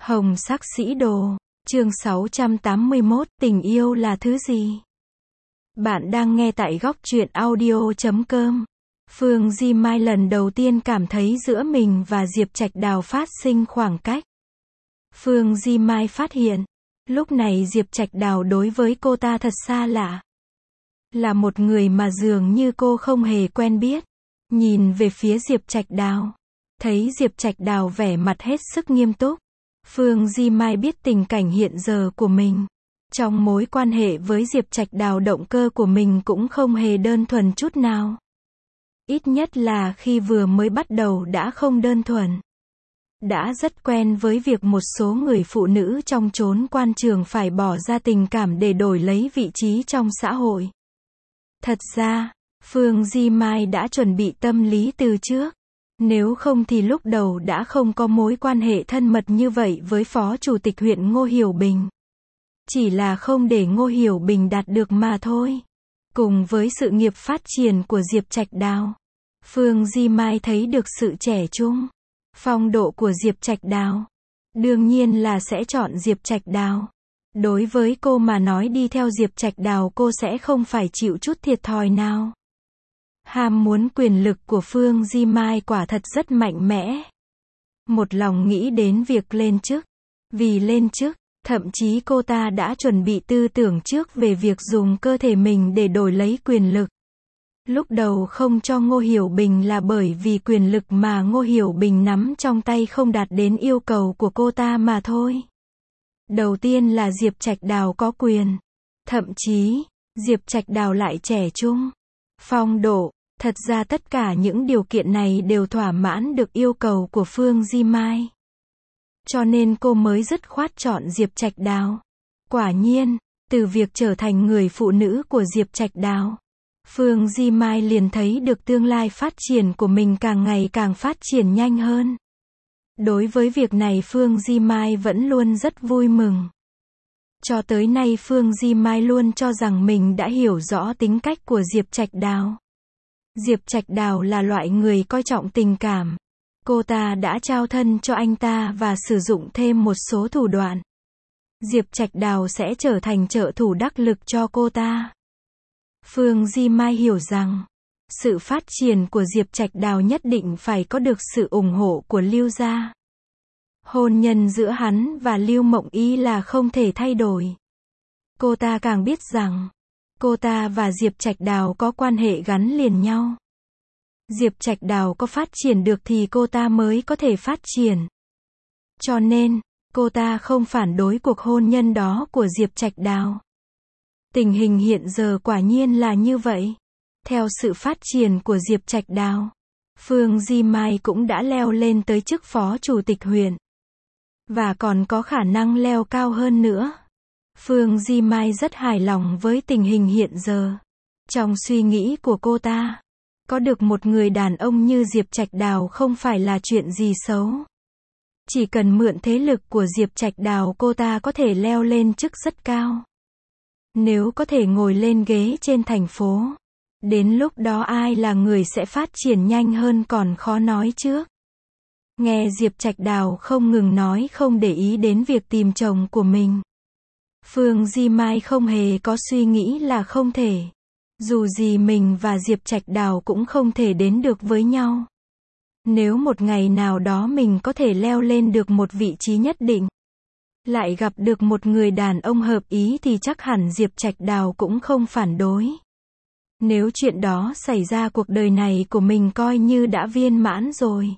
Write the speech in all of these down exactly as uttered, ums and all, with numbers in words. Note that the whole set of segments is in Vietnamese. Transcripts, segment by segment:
Hồng sắc sĩ đồ, chương sáu trăm tám mươi mốt, tình yêu là thứ gì? Bạn đang nghe tại góc truyện audio chấm com. Phương Di Mai lần đầu tiên cảm thấy giữa mình và Diệp Trạch Đào phát sinh khoảng cách. Phương Di Mai phát hiện, lúc này Diệp Trạch Đào đối với cô ta thật xa lạ. Là một người mà dường như cô không hề quen biết. Nhìn về phía Diệp Trạch Đào, thấy Diệp Trạch Đào vẻ mặt hết sức nghiêm túc. Phương Di Mai biết tình cảnh hiện giờ của mình. Trong mối quan hệ với Diệp Trạch Đào, động cơ của mình cũng không hề đơn thuần chút nào. Ít nhất là khi vừa mới bắt đầu đã không đơn thuần. Đã rất quen với việc một số người phụ nữ trong chốn quan trường phải bỏ ra tình cảm để đổi lấy vị trí trong xã hội. Thật ra, Phương Di Mai đã chuẩn bị tâm lý từ trước. Nếu không thì lúc đầu đã không có mối quan hệ thân mật như vậy với Phó Chủ tịch huyện Ngô Hiểu Bình. Chỉ là không để Ngô Hiểu Bình đạt được mà thôi. Cùng với sự nghiệp phát triển của Diệp Trạch Đào, Phương Di Mai thấy được sự trẻ trung, phong độ của Diệp Trạch Đào. Đương nhiên là sẽ chọn Diệp Trạch Đào. Đối với cô mà nói, đi theo Diệp Trạch Đào cô sẽ không phải chịu chút thiệt thòi nào. Ham muốn quyền lực của Phương Di Mai quả thật rất mạnh mẽ. Một lòng nghĩ đến việc lên chức. Vì lên chức, thậm chí cô ta đã chuẩn bị tư tưởng trước về việc dùng cơ thể mình để đổi lấy quyền lực. Lúc đầu không cho Ngô Hiểu Bình là bởi vì quyền lực mà Ngô Hiểu Bình nắm trong tay không đạt đến yêu cầu của cô ta mà thôi. Đầu tiên là Diệp Trạch Đào có quyền. Thậm chí, Diệp Trạch Đào lại trẻ trung, phong độ. Thật ra tất cả những điều kiện này đều thỏa mãn được yêu cầu của Phương Di Mai. Cho nên cô mới dứt khoát chọn Diệp Trạch Đào. Quả nhiên, từ việc trở thành người phụ nữ của Diệp Trạch Đào, Phương Di Mai liền thấy được tương lai phát triển của mình càng ngày càng phát triển nhanh hơn. Đối với việc này Phương Di Mai vẫn luôn rất vui mừng. Cho tới nay Phương Di Mai luôn cho rằng mình đã hiểu rõ tính cách của Diệp Trạch Đào. Diệp Trạch Đào là loại người coi trọng tình cảm. Cô ta đã trao thân cho anh ta và sử dụng thêm một số thủ đoạn. Diệp Trạch Đào sẽ trở thành trợ thủ đắc lực cho cô ta. Phương Di Mai hiểu rằng, sự phát triển của Diệp Trạch Đào nhất định phải có được sự ủng hộ của Lưu gia. Hôn nhân giữa hắn và Lưu Mộng Y là không thể thay đổi. Cô ta càng biết rằng, cô ta và Diệp Trạch Đào có quan hệ gắn liền nhau. Diệp Trạch Đào có phát triển được thì cô ta mới có thể phát triển. Cho nên, cô ta không phản đối cuộc hôn nhân đó của Diệp Trạch Đào. Tình hình hiện giờ quả nhiên là như vậy. Theo sự phát triển của Diệp Trạch Đào, Phương Di Mai cũng đã leo lên tới chức Phó Chủ tịch huyện. Và còn có khả năng leo cao hơn nữa. Phương Di Mai rất hài lòng với tình hình hiện giờ. Trong suy nghĩ của cô ta, có được một người đàn ông như Diệp Trạch Đào không phải là chuyện gì xấu. Chỉ cần mượn thế lực của Diệp Trạch Đào cô ta có thể leo lên chức rất cao. Nếu có thể ngồi lên ghế trên thành phố, đến lúc đó ai là người sẽ phát triển nhanh hơn còn khó nói trước. Nghe Diệp Trạch Đào không ngừng nói không để ý đến việc tìm chồng của mình, Phương Di Mai không hề có suy nghĩ là không thể. Dù gì mình và Diệp Trạch Đào cũng không thể đến được với nhau. Nếu một ngày nào đó mình có thể leo lên được một vị trí nhất định, lại gặp được một người đàn ông hợp ý thì chắc hẳn Diệp Trạch Đào cũng không phản đối. Nếu chuyện đó xảy ra cuộc đời này của mình coi như đã viên mãn rồi.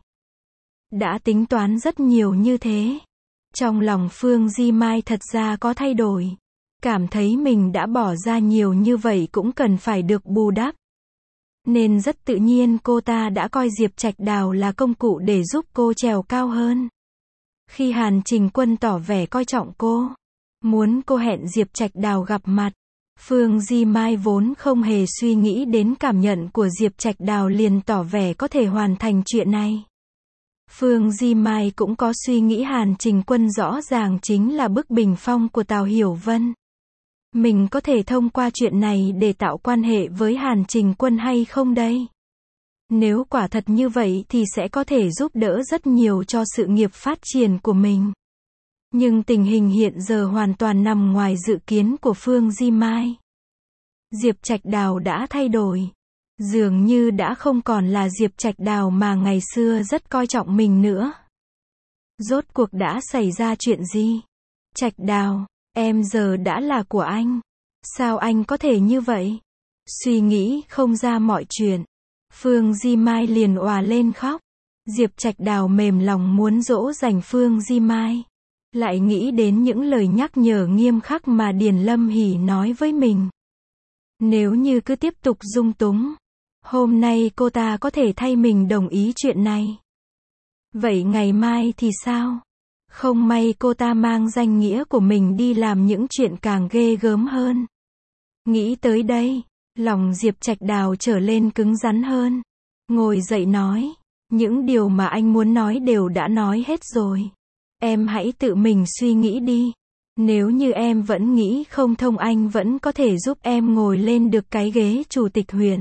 Đã tính toán rất nhiều như thế. Trong lòng Phương Di Mai thật ra có thay đổi. Cảm thấy mình đã bỏ ra nhiều như vậy cũng cần phải được bù đắp. Nên rất tự nhiên cô ta đã coi Diệp Trạch Đào là công cụ để giúp cô trèo cao hơn. Khi Hàn Trình Quân tỏ vẻ coi trọng cô, muốn cô hẹn Diệp Trạch Đào gặp mặt, Phương Di Mai vốn không hề suy nghĩ đến cảm nhận của Diệp Trạch Đào liền tỏ vẻ có thể hoàn thành chuyện này. Phương Di Mai cũng có suy nghĩ Hàn Trình Quân rõ ràng chính là bức bình phong của Tào Hiểu Vân. Mình có thể thông qua chuyện này để tạo quan hệ với Hàn Trình Quân hay không đây? Nếu quả thật như vậy thì sẽ có thể giúp đỡ rất nhiều cho sự nghiệp phát triển của mình. Nhưng tình hình hiện giờ hoàn toàn nằm ngoài dự kiến của Phương Di Mai. Diệp Trạch Đào đã thay đổi. Dường như đã không còn là Diệp Trạch Đào mà ngày xưa rất coi trọng mình nữa. Rốt cuộc đã xảy ra chuyện gì? Trạch Đào, em giờ đã là của anh. Sao anh có thể như vậy? Suy nghĩ không ra mọi chuyện. Phương Di Mai liền òa lên khóc. Diệp Trạch Đào mềm lòng muốn dỗ dành Phương Di Mai. Lại nghĩ đến những lời nhắc nhở nghiêm khắc mà Điền Lâm Hỷ nói với mình. Nếu như cứ tiếp tục dung túng, hôm nay cô ta có thể thay mình đồng ý chuyện này. Vậy ngày mai thì sao? Không may cô ta mang danh nghĩa của mình đi làm những chuyện càng ghê gớm hơn. Nghĩ tới đây, lòng Diệp Trạch Đào trở lên cứng rắn hơn. Ngồi dậy nói, những điều mà anh muốn nói đều đã nói hết rồi. Em hãy tự mình suy nghĩ đi. Nếu như em vẫn nghĩ không thông, anh vẫn có thể giúp em ngồi lên được cái ghế chủ tịch huyện.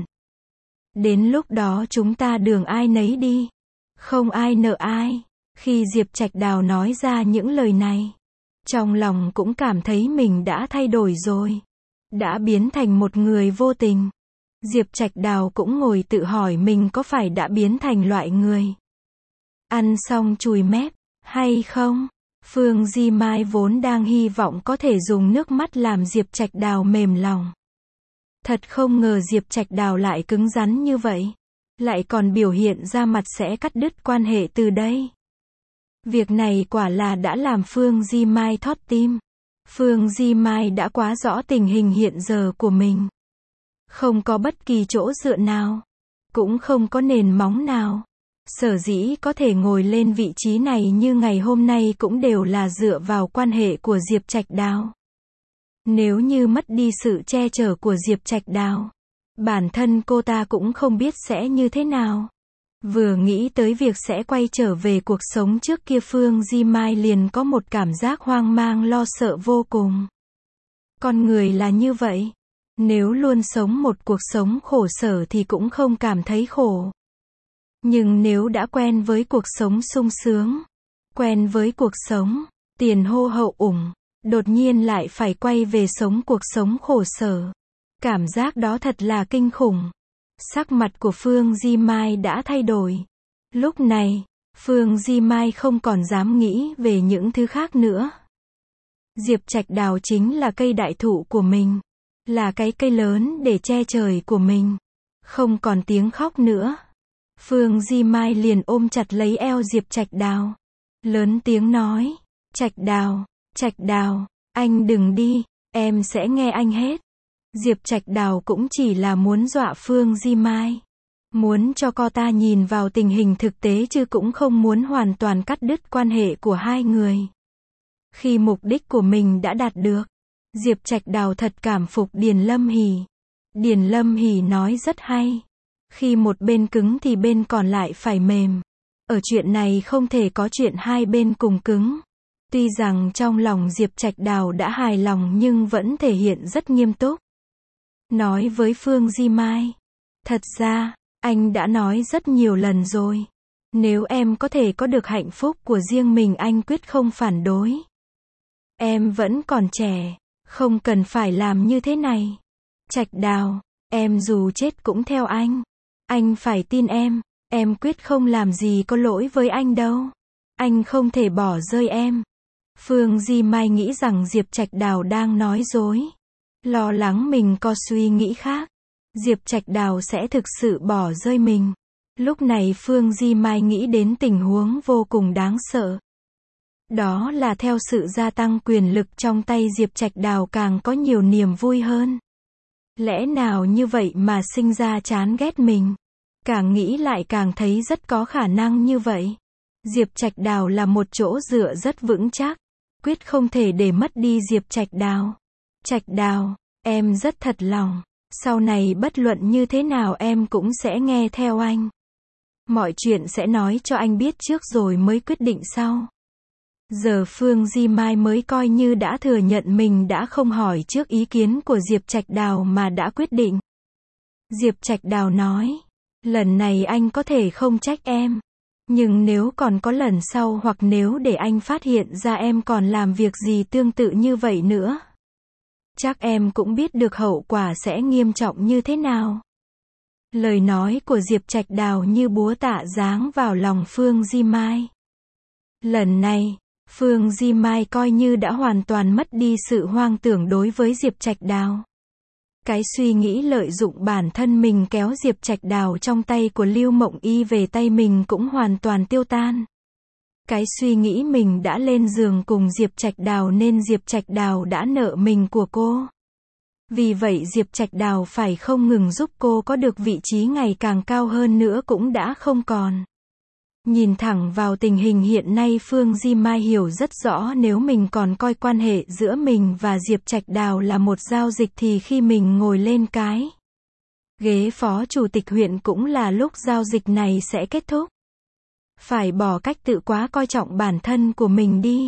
Đến lúc đó chúng ta đường ai nấy đi. Không ai nợ ai. Khi Diệp Trạch Đào nói ra những lời này, trong lòng cũng cảm thấy mình đã thay đổi rồi. Đã biến thành một người vô tình. Diệp Trạch Đào cũng ngồi tự hỏi mình có phải đã biến thành loại người ăn xong chùi mép, hay không? Phương Di Mai vốn đang hy vọng có thể dùng nước mắt làm Diệp Trạch Đào mềm lòng. Thật không ngờ Diệp Trạch Đào lại cứng rắn như vậy. Lại còn biểu hiện ra mặt sẽ cắt đứt quan hệ từ đây. Việc này quả là đã làm Phương Di Mai thót tim. Phương Di Mai đã quá rõ tình hình hiện giờ của mình. Không có bất kỳ chỗ dựa nào. Cũng không có nền móng nào. Sở dĩ có thể ngồi lên vị trí này như ngày hôm nay cũng đều là dựa vào quan hệ của Diệp Trạch Đào. Nếu như mất đi sự che chở của Diệp Trạch Đào, bản thân cô ta cũng không biết sẽ như thế nào. Vừa nghĩ tới việc sẽ quay trở về cuộc sống trước kia, Phương Di Mai liền có một cảm giác hoang mang lo sợ vô cùng. Con người là như vậy. Nếu luôn sống một cuộc sống khổ sở thì cũng không cảm thấy khổ. Nhưng nếu đã quen với cuộc sống sung sướng, quen với cuộc sống tiền hô hậu ủng, đột nhiên lại phải quay về sống cuộc sống khổ sở. Cảm giác đó thật là kinh khủng. Sắc mặt của Phương Di Mai đã thay đổi. Lúc này, Phương Di Mai không còn dám nghĩ về những thứ khác nữa. Diệp Trạch Đào chính là cây đại thụ của mình. Là cái cây lớn để che trời của mình. Không còn tiếng khóc nữa. Phương Di Mai liền ôm chặt lấy eo Diệp Trạch Đào. Lớn tiếng nói. Trạch Đào, Trạch Đào, anh đừng đi, em sẽ nghe anh hết. Diệp Trạch Đào cũng chỉ là muốn dọa Phương Di Mai. Muốn cho cô ta nhìn vào tình hình thực tế chứ cũng không muốn hoàn toàn cắt đứt quan hệ của hai người. Khi mục đích của mình đã đạt được, Diệp Trạch Đào thật cảm phục Điền Lâm Hỷ. Điền Lâm Hỷ nói rất hay. Khi một bên cứng thì bên còn lại phải mềm. Ở chuyện này không thể có chuyện hai bên cùng cứng. Tuy rằng trong lòng Diệp Trạch Đào đã hài lòng nhưng vẫn thể hiện rất nghiêm túc. Nói với Phương Di Mai. Thật ra, anh đã nói rất nhiều lần rồi. Nếu em có thể có được hạnh phúc của riêng mình, anh quyết không phản đối. Em vẫn còn trẻ, không cần phải làm như thế này. Trạch Đào, em dù chết cũng theo anh. Anh phải tin em, em quyết không làm gì có lỗi với anh đâu. Anh không thể bỏ rơi em. Phương Di Mai nghĩ rằng Diệp Trạch Đào đang nói dối. Lo lắng mình có suy nghĩ khác. Diệp Trạch Đào sẽ thực sự bỏ rơi mình. Lúc này Phương Di Mai nghĩ đến tình huống vô cùng đáng sợ. Đó là theo sự gia tăng quyền lực trong tay Diệp Trạch Đào càng có nhiều niềm vui hơn. Lẽ nào như vậy mà sinh ra chán ghét mình? Càng nghĩ lại càng thấy rất có khả năng như vậy. Diệp Trạch Đào là một chỗ dựa rất vững chắc. Quyết không thể để mất đi Diệp Trạch Đào. Trạch Đào, em rất thật lòng. Sau này bất luận như thế nào em cũng sẽ nghe theo anh. Mọi chuyện sẽ nói cho anh biết trước rồi mới quyết định sau. Giờ Phương Di Mai mới coi như đã thừa nhận mình đã không hỏi trước ý kiến của Diệp Trạch Đào mà đã quyết định. Diệp Trạch Đào nói. Lần này anh có thể không trách em. Nhưng nếu còn có lần sau hoặc nếu để anh phát hiện ra em còn làm việc gì tương tự như vậy nữa, chắc em cũng biết được hậu quả sẽ nghiêm trọng như thế nào. Lời nói của Diệp Trạch Đào như búa tạ giáng vào lòng Phương Di Mai. Lần này, Phương Di Mai coi như đã hoàn toàn mất đi sự hoang tưởng đối với Diệp Trạch Đào. Cái suy nghĩ lợi dụng bản thân mình kéo Diệp Trạch Đào trong tay của Lưu Mộng Y về tay mình cũng hoàn toàn tiêu tan. Cái suy nghĩ mình đã lên giường cùng Diệp Trạch Đào nên Diệp Trạch Đào đã nợ mình của cô. Vì vậy Diệp Trạch Đào phải không ngừng giúp cô có được vị trí ngày càng cao hơn nữa cũng đã không còn. Nhìn thẳng vào tình hình hiện nay, Phương Di Mai hiểu rất rõ nếu mình còn coi quan hệ giữa mình và Diệp Trạch Đào là một giao dịch thì khi mình ngồi lên cái ghế phó chủ tịch huyện cũng là lúc giao dịch này sẽ kết thúc. Phải bỏ cách tự quá coi trọng bản thân của mình đi.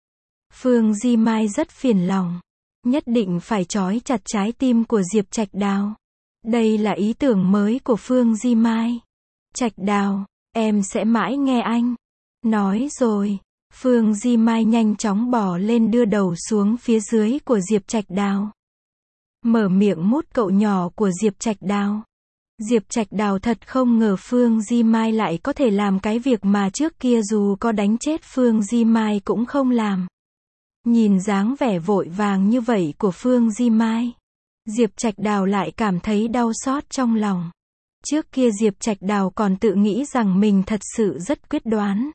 Phương Di Mai rất phiền lòng. Nhất định phải trói chặt trái tim của Diệp Trạch Đào. Đây là ý tưởng mới của Phương Di Mai. Trạch Đào, em sẽ mãi nghe anh. Nói rồi, Phương Di Mai nhanh chóng bò lên đưa đầu xuống phía dưới của Diệp Trạch Đào. Mở miệng mút cậu nhỏ của Diệp Trạch Đào. Diệp Trạch Đào thật không ngờ Phương Di Mai lại có thể làm cái việc mà trước kia dù có đánh chết Phương Di Mai cũng không làm. Nhìn dáng vẻ vội vàng như vậy của Phương Di Mai, Diệp Trạch Đào lại cảm thấy đau xót trong lòng. Trước kia Diệp Trạch Đào còn tự nghĩ rằng mình thật sự rất quyết đoán,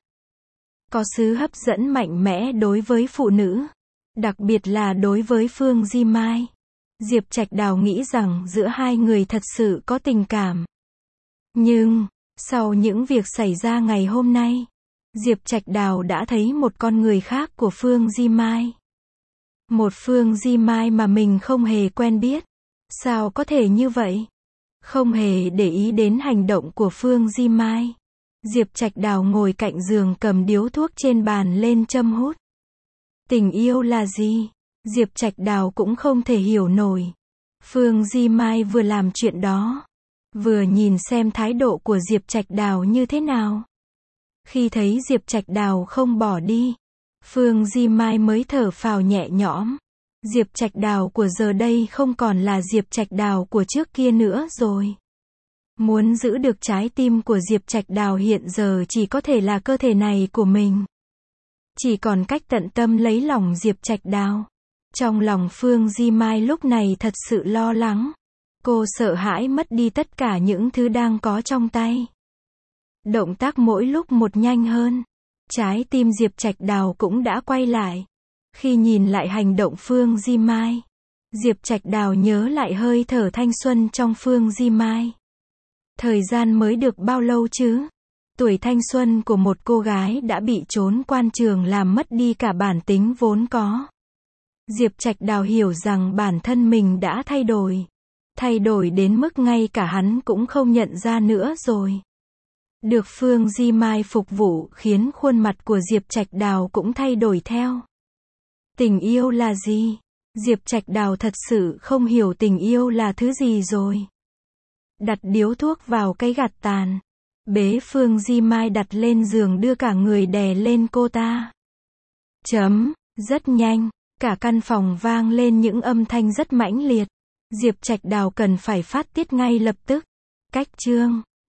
có sức hấp dẫn mạnh mẽ đối với phụ nữ, đặc biệt là đối với Phương Di Mai. Diệp Trạch Đào nghĩ rằng giữa hai người thật sự có tình cảm. Nhưng, sau những việc xảy ra ngày hôm nay, Diệp Trạch Đào đã thấy một con người khác của Phương Di Mai. Một Phương Di Mai mà mình không hề quen biết. Sao có thể như vậy? Không hề để ý đến hành động của Phương Di Mai, Diệp Trạch Đào ngồi cạnh giường cầm điếu thuốc trên bàn lên châm hút. Tình yêu là gì? Diệp Trạch Đào cũng không thể hiểu nổi. Phương Di Mai vừa làm chuyện đó, vừa nhìn xem thái độ của Diệp Trạch Đào như thế nào. Khi thấy Diệp Trạch Đào không bỏ đi, Phương Di Mai mới thở phào nhẹ nhõm. Diệp Trạch Đào của giờ đây không còn là Diệp Trạch Đào của trước kia nữa rồi. Muốn giữ được trái tim của Diệp Trạch Đào hiện giờ chỉ có thể là cơ thể này của mình. Chỉ còn cách tận tâm lấy lòng Diệp Trạch Đào. Trong lòng Phương Di Mai lúc này thật sự lo lắng. Cô sợ hãi mất đi tất cả những thứ đang có trong tay. Động tác mỗi lúc một nhanh hơn. Trái tim Diệp Trạch Đào cũng đã quay lại. Khi nhìn lại hành động Phương Di Mai, Diệp Trạch Đào nhớ lại hơi thở thanh xuân trong Phương Di Mai. Thời gian mới được bao lâu chứ? Tuổi thanh xuân của một cô gái đã bị trốn quan trường làm mất đi cả bản tính vốn có. Diệp Trạch Đào hiểu rằng bản thân mình đã thay đổi. Thay đổi đến mức ngay cả hắn cũng không nhận ra nữa rồi. Được Phương Di Mai phục vụ khiến khuôn mặt của Diệp Trạch Đào cũng thay đổi theo. Tình yêu là gì? Diệp Trạch Đào thật sự không hiểu tình yêu là thứ gì rồi. Đặt điếu thuốc vào cây gạt tàn. Bế Phương Di Mai đặt lên giường đưa cả người đè lên cô ta. Chấm. Rất nhanh, cả căn phòng vang lên những âm thanh rất mãnh liệt. Diệp Trạch Đào cần phải phát tiết ngay lập tức. Cách chương